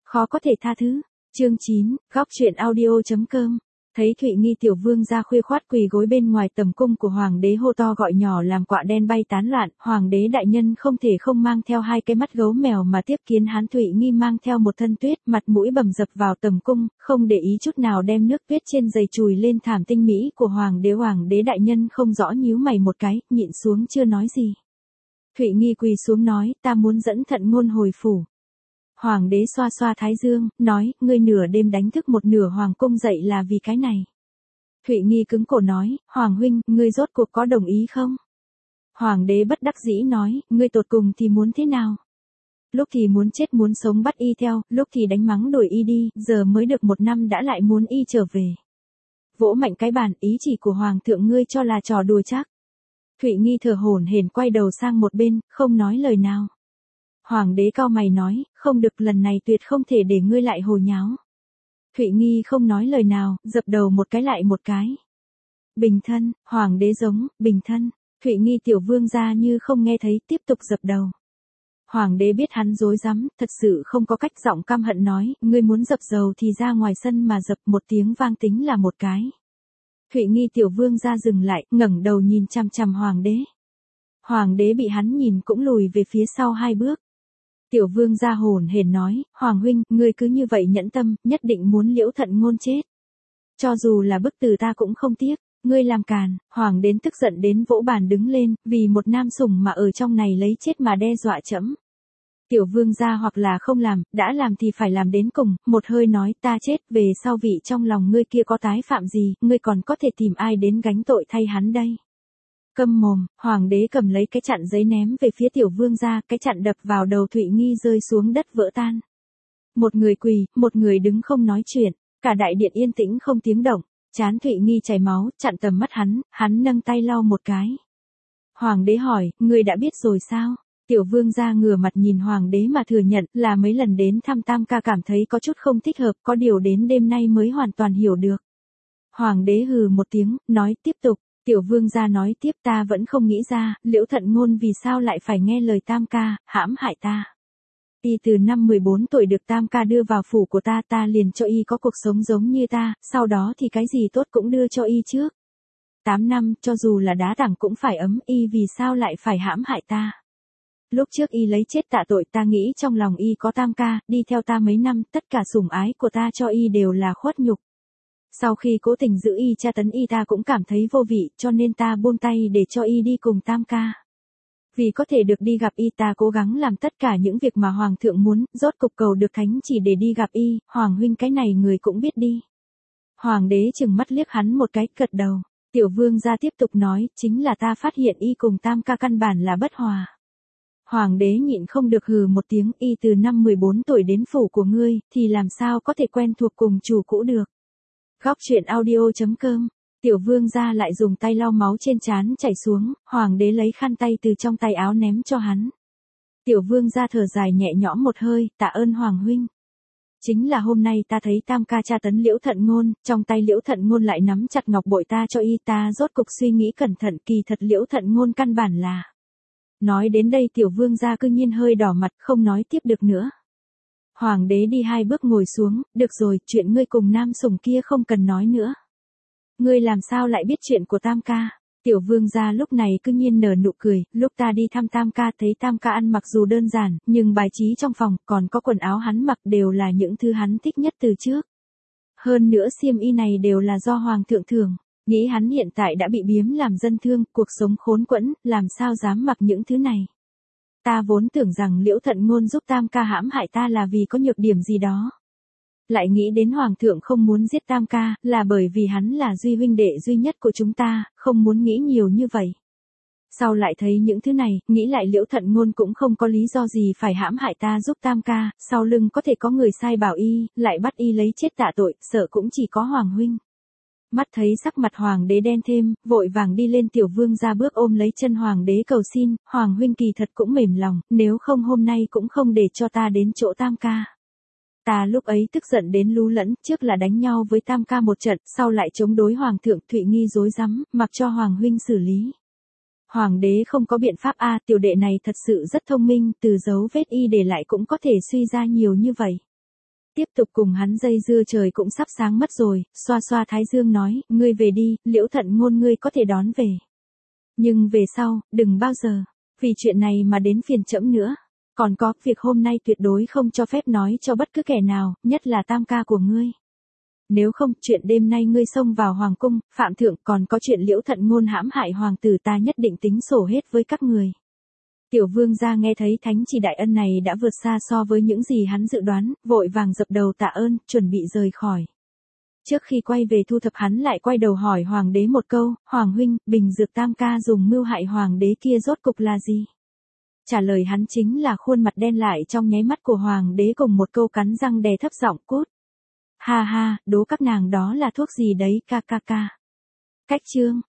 Khó có thể tha thứ. Chương 9, góc truyện audio.com. Thấy Thụy Nghi tiểu vương ra khuya khoát quỳ gối bên ngoài tầm cung của hoàng đế hô to gọi nhỏ làm quạ đen bay tán loạn, hoàng đế đại nhân không thể không mang theo hai cái mắt gấu mèo mà tiếp kiến hắn. Thụy Nghi mang theo một thân tuyết, mặt mũi bầm dập vào tầm cung, không để ý chút nào đem nước tuyết trên giày chùi lên thảm tinh mỹ của hoàng đế. Hoàng đế đại nhân không rõ nhíu mày một cái, nhịn xuống chưa nói gì. Thụy Nghi quỳ xuống nói, ta muốn dẫn Thận Ngôn hồi phủ. Hoàng đế xoa xoa thái dương, nói, ngươi nửa đêm đánh thức một nửa hoàng cung dậy là vì cái này. Thụy Nghi cứng cổ nói, Hoàng huynh, ngươi rốt cuộc có đồng ý không? Hoàng đế bất đắc dĩ nói, ngươi tột cùng thì muốn thế nào? Lúc thì muốn chết muốn sống bắt y theo, lúc thì đánh mắng đuổi y đi, giờ mới được 1 năm đã lại muốn y trở về. Vỗ mạnh cái bàn, ý chỉ của hoàng thượng ngươi cho là trò đùa chắc. Thụy Nghi thở hổn hển quay đầu sang một bên, không nói lời nào. Hoàng đế cau mày nói, không được, lần này tuyệt không thể để ngươi lại hồ nháo. Thụy Nghi không nói lời nào, dập đầu một cái lại một cái. Bình thân, hoàng đế giống, bình thân. Thụy Nghi tiểu vương ra như không nghe thấy, tiếp tục dập đầu. Hoàng đế biết hắn rối rắm, thật sự không có cách, giọng căm hận nói, ngươi muốn dập dầu thì ra ngoài sân mà dập, một tiếng vang tính là một cái. Thụy Nghi tiểu vương ra dừng lại, ngẩng đầu nhìn chằm chằm hoàng đế. Hoàng đế bị hắn nhìn cũng lùi về phía sau 2 bước. Tiểu vương gia hồn hển nói, Hoàng huynh, ngươi cứ như vậy nhẫn tâm, nhất định muốn Liễu Thận Ngôn chết. Cho dù là bức tử ta cũng không tiếc, ngươi làm càn. Hoàng đến tức giận đến vỗ bàn đứng lên, vì một nam sủng mà ở trong này lấy chết mà đe dọa trẫm. Tiểu vương gia hoặc là không làm, đã làm thì phải làm đến cùng, một hơi nói, ta chết, về sau vị trong lòng ngươi kia có tái phạm gì, ngươi còn có thể tìm ai đến gánh tội thay hắn đây. Câm mồm, hoàng đế cầm lấy cái chặn giấy ném về phía tiểu vương gia, cái chặn đập vào đầu Thụy Nghi rơi xuống đất vỡ tan. Một người quỳ, một người đứng không nói chuyện, cả đại điện yên tĩnh không tiếng động, trán Thụy Nghi chảy máu, chặn tầm mắt hắn nâng tay lau một cái. Hoàng đế hỏi, ngươi đã biết rồi sao? Tiểu vương gia ngửa mặt nhìn hoàng đế mà thừa nhận là mấy lần đến thăm Tam ca cảm thấy có chút không thích hợp, có điều đến đêm nay mới hoàn toàn hiểu được. Hoàng đế hừ một tiếng, nói tiếp tục. Tiểu vương gia nói tiếp, ta vẫn không nghĩ ra, Liễu Thận Ngôn vì sao lại phải nghe lời Tam ca, hãm hại ta. Y từ năm 14 tuổi được Tam ca đưa vào phủ của ta, ta liền cho y có cuộc sống giống như ta, sau đó thì cái gì tốt cũng đưa cho y trước. 8 năm, cho dù là đá tảng cũng phải ấm, y vì sao lại phải hãm hại ta. Lúc trước y lấy chết tạ tội, ta nghĩ trong lòng y có Tam ca, đi theo ta mấy năm, tất cả sủng ái của ta cho y đều là khuất nhục. Sau khi cố tình giữ y tra tấn y ta cũng cảm thấy vô vị, cho nên ta buông tay để cho y đi cùng Tam ca. Vì có thể được đi gặp y ta cố gắng làm tất cả những việc mà Hoàng thượng muốn, rốt cục cầu được thánh chỉ để đi gặp y, Hoàng huynh cái này người cũng biết đi. Hoàng đế chừng mắt liếc hắn một cái, gật đầu. Tiểu vương gia tiếp tục nói, chính là ta phát hiện y cùng Tam ca căn bản là bất hòa. Hoàng đế nhịn không được hừ một tiếng, y từ năm 14 tuổi đến phủ của ngươi, thì làm sao có thể quen thuộc cùng chủ cũ được. Góc truyện audio.com. Tiểu vương gia lại dùng tay lau máu trên trán chảy xuống, hoàng đế lấy khăn tay từ trong tay áo ném cho hắn. Tiểu vương gia thở dài nhẹ nhõm một hơi, tạ ơn Hoàng huynh. Chính là hôm nay ta thấy Tam ca tra tấn Liễu Thận Ngôn, trong tay Liễu Thận Ngôn lại nắm chặt ngọc bội ta cho y, ta rốt cục suy nghĩ cẩn thận, kỳ thật Liễu Thận Ngôn căn bản là. Nói đến đây tiểu vương gia cư nhiên hơi đỏ mặt, không nói tiếp được nữa. Hoàng đế đi 2 bước ngồi xuống, được rồi, chuyện ngươi cùng nam sủng kia không cần nói nữa. Ngươi làm sao lại biết chuyện của Tam ca? Tiểu vương gia lúc này cư nhiên nở nụ cười, lúc ta đi thăm Tam ca thấy Tam ca ăn mặc dù đơn giản, nhưng bài trí trong phòng, còn có quần áo hắn mặc đều là những thứ hắn thích nhất từ trước. Hơn nữa xiêm y này đều là do Hoàng thượng thưởng, nghĩ hắn hiện tại đã bị biếm làm dân thương, cuộc sống khốn quẫn, làm sao dám mặc những thứ này. Ta vốn tưởng rằng Liễu Thận Ngôn giúp Tam ca hãm hại ta là vì có nhược điểm gì đó. Lại nghĩ đến Hoàng thượng không muốn giết Tam ca, là bởi vì hắn là duy huynh đệ duy nhất của chúng ta, không muốn nghĩ nhiều như vậy. Sau lại thấy những thứ này, nghĩ lại Liễu Thận Ngôn cũng không có lý do gì phải hãm hại ta giúp Tam ca, sau lưng có thể có người sai bảo y, lại bắt y lấy chết tạ tội, sợ cũng chỉ có Hoàng huynh. Mắt thấy sắc mặt hoàng đế đen thêm, vội vàng đi lên tiểu vương ra bước ôm lấy chân hoàng đế cầu xin, Hoàng huynh kỳ thật cũng mềm lòng, nếu không hôm nay cũng không để cho ta đến chỗ Tam ca. Ta lúc ấy tức giận đến lú lẫn, trước là đánh nhau với Tam ca một trận, sau lại chống đối Hoàng thượng, Thụy Nghi rối rắm, mặc cho Hoàng huynh xử lý. Hoàng đế không có biện pháp a, tiểu đệ này thật sự rất thông minh, từ dấu vết y để lại cũng có thể suy ra nhiều như vậy. tiếp tục cùng hắn dây dưa trời cũng sắp sáng mất rồi, xoa xoa thái dương nói, ngươi về đi, Liễu Thận Ngôn ngươi có thể đón về. Nhưng về sau, đừng bao giờ, vì chuyện này mà đến phiền trẫm nữa. Còn có, việc hôm nay tuyệt đối không cho phép nói cho bất cứ kẻ nào, nhất là tam ca của ngươi. Nếu không, chuyện đêm nay ngươi xông vào hoàng cung, phạm thượng, còn có chuyện Liễu Thận Ngôn hãm hại hoàng tử, ta nhất định tính sổ hết với các người. Tiểu vương gia nghe thấy thánh chỉ đại ân này đã vượt xa so với những gì hắn dự đoán, vội vàng dập đầu tạ ơn, chuẩn bị rời khỏi. Trước khi quay về thu thập hắn lại quay đầu hỏi hoàng đế một câu, hoàng huynh, bình dược tam ca dùng mưu hại hoàng đế kia rốt cục là gì? Trả lời hắn chính là khuôn mặt đen lại trong nháy mắt của hoàng đế cùng một câu cắn răng đè thấp giọng cút. Ha ha, đố các nàng đó là thuốc gì đấy ca ca ca. Cách chương.